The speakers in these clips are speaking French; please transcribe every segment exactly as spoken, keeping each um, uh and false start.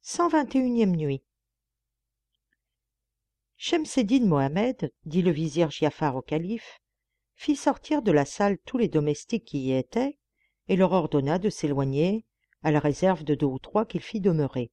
cent vingt et unième nuit. Shemseddin Mohammed, dit le vizir Giafar au calife, fit sortir de la salle tous les domestiques qui y étaient et leur ordonna de s'éloigner, à la réserve de deux ou trois qu'il fit demeurer.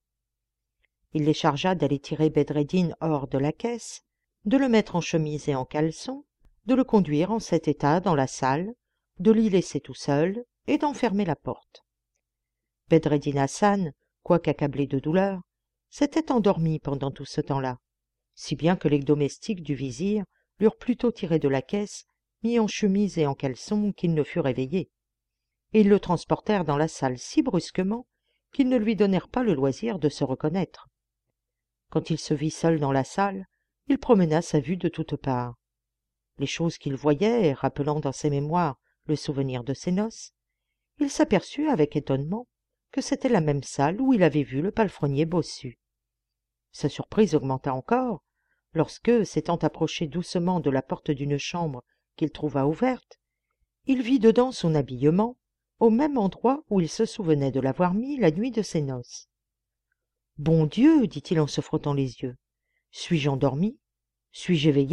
Il les chargea d'aller tirer Bedreddin hors de la caisse, de le mettre en chemise et en caleçon, de le conduire en cet état dans la salle, de l'y laisser tout seul et d'enfermer la porte. Bedreddin Hassan, quoique accablé de douleur, s'était endormi pendant tout ce temps-là, si bien que les domestiques du vizir l'eurent plutôt tiré de la caisse, mis en chemise et en caleçon, qu'il ne fut réveillé, et ils le transportèrent dans la salle si brusquement qu'ils ne lui donnèrent pas le loisir de se reconnaître. Quand il se vit seul dans la salle, il promena sa vue de toutes parts. Les choses qu'il voyait, rappelant dans ses mémoires le souvenir de ses noces, il s'aperçut avec étonnement que c'était la même salle où il avait vu le palefrenier bossu. Sa surprise augmenta encore lorsque, s'étant approché doucement de la porte d'une chambre qu'il trouva ouverte, il vit dedans son habillement, au même endroit où il se souvenait de l'avoir mis la nuit de ses noces. « Bon Dieu !» dit-il en se frottant les yeux. « Suis-je endormi? Suis-je éveillé ?»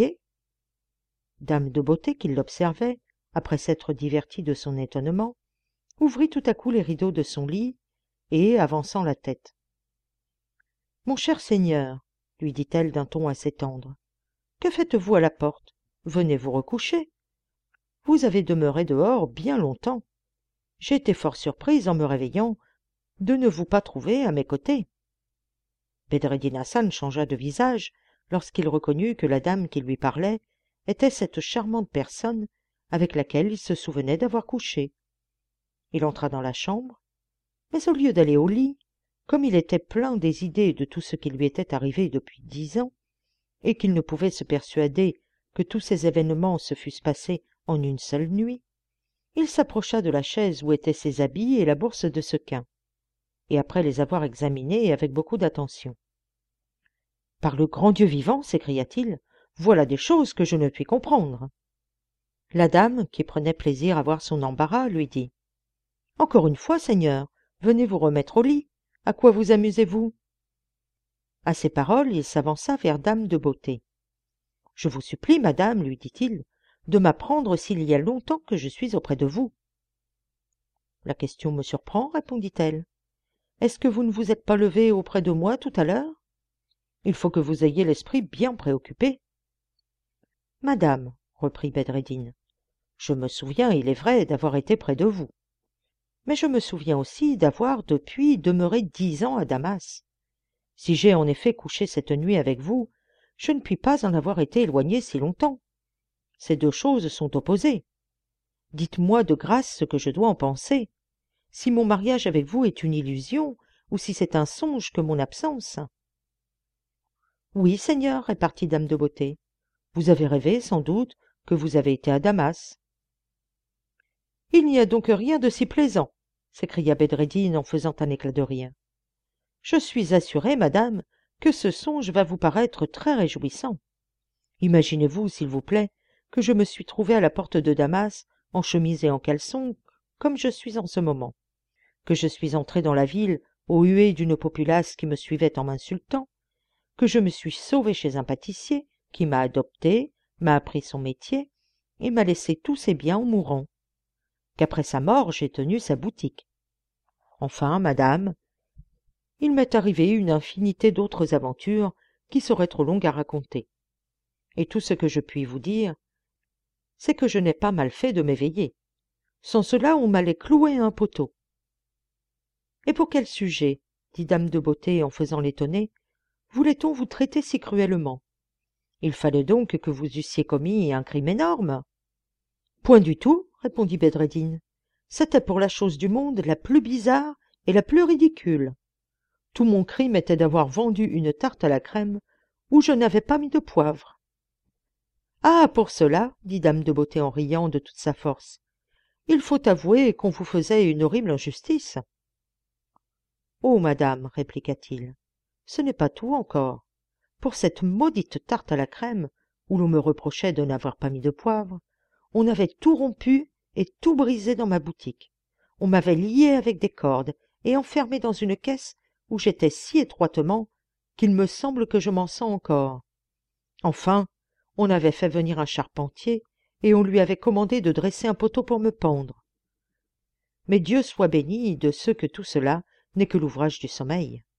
Dame de Beauté, qui l'observait, après s'être divertie de son étonnement, ouvrit tout à coup les rideaux de son lit et, avançant la tête. « Mon cher seigneur, lui dit-elle d'un ton assez tendre, que faites-vous à la porte? Venez vous recoucher. Vous avez demeuré dehors bien longtemps. J'ai été fort surprise en me réveillant de ne vous pas trouver à mes côtés. » Bedreddin Hassan changea de visage lorsqu'il reconnut que la dame qui lui parlait était cette charmante personne avec laquelle il se souvenait d'avoir couché. Il entra dans la chambre, mais au lieu d'aller au lit, comme il était plein des idées de tout ce qui lui était arrivé depuis dix ans, et qu'il ne pouvait se persuader que tous ces événements se fussent passés en une seule nuit, il s'approcha de la chaise où étaient ses habits et la bourse de sequins, et après les avoir examinés avec beaucoup d'attention. « Par le grand Dieu vivant, s'écria-t-il, voilà des choses que je ne puis comprendre. » La dame, qui prenait plaisir à voir son embarras, lui dit « Encore une fois, seigneur, venez vous remettre au lit. À quoi vous amusez-vous » À ces paroles, il s'avança vers Dame de Beauté. « Je vous supplie, madame, lui dit-il, de m'apprendre s'il y a longtemps que je suis auprès de vous. »« La question me surprend, répondit-elle. Est-ce que vous ne vous êtes pas levé auprès de moi tout à l'heure? Il faut que vous ayez l'esprit bien préoccupé. »« Madame, reprit Bedreddin, je me souviens, il est vrai, d'avoir été près de vous. Mais je me souviens aussi d'avoir depuis demeuré dix ans à Damas. Si j'ai en effet couché cette nuit avec vous, je ne puis pas en avoir été éloigné si longtemps. Ces deux choses sont opposées. Dites-moi de grâce ce que je dois en penser, si mon mariage avec vous est une illusion, ou si c'est un songe que mon absence. »« Oui, seigneur, répartit Dame de Beauté. Vous avez rêvé, sans doute, que vous avez été à Damas. »« Il n'y a donc rien de si plaisant, s'écria Bedreddin en faisant un éclat de rire. Je suis assuré, madame, que ce songe va vous paraître très réjouissant. Imaginez-vous, s'il vous plaît, que je me suis trouvé à la porte de Damas, en chemise et en caleçon, comme je suis en ce moment, que je suis entré dans la ville aux huées d'une populace qui me suivait en m'insultant, que je me suis sauvé chez un pâtissier qui m'a adopté, m'a appris son métier et m'a laissé tous ses biens en mourant, qu'après sa mort j'ai tenu sa boutique. Enfin, madame, il m'est arrivé une infinité d'autres aventures qui seraient trop longues à raconter. Et tout ce que je puis vous dire, c'est que je n'ai pas mal fait de m'éveiller. Sans cela, on m'allait clouer à un poteau. »« Et pour quel sujet, dit Dame de Beauté en faisant l'étonnée, voulait-on vous traiter si cruellement? Il fallait donc que vous eussiez commis un crime énorme. »« Point du tout, répondit Bedreddin. C'était pour la chose du monde la plus bizarre et la plus ridicule. Tout mon crime était d'avoir vendu une tarte à la crème où je n'avais pas mis de poivre. »« Ah, pour cela, dit Dame de Beauté en riant de toute sa force, il faut avouer qu'on vous faisait une horrible injustice. »« Oh, madame, répliqua-t-il, ce n'est pas tout encore. Pour cette maudite tarte à la crème, où l'on me reprochait de n'avoir pas mis de poivre, on avait tout rompu et tout brisé dans ma boutique. On m'avait lié avec des cordes et enfermé dans une caisse où j'étais si étroitement qu'il me semble que je m'en sens encore. Enfin, on avait fait venir un charpentier, et on lui avait commandé de dresser un poteau pour me pendre. Mais Dieu soit béni de ceux que tout cela n'est que l'ouvrage du sommeil.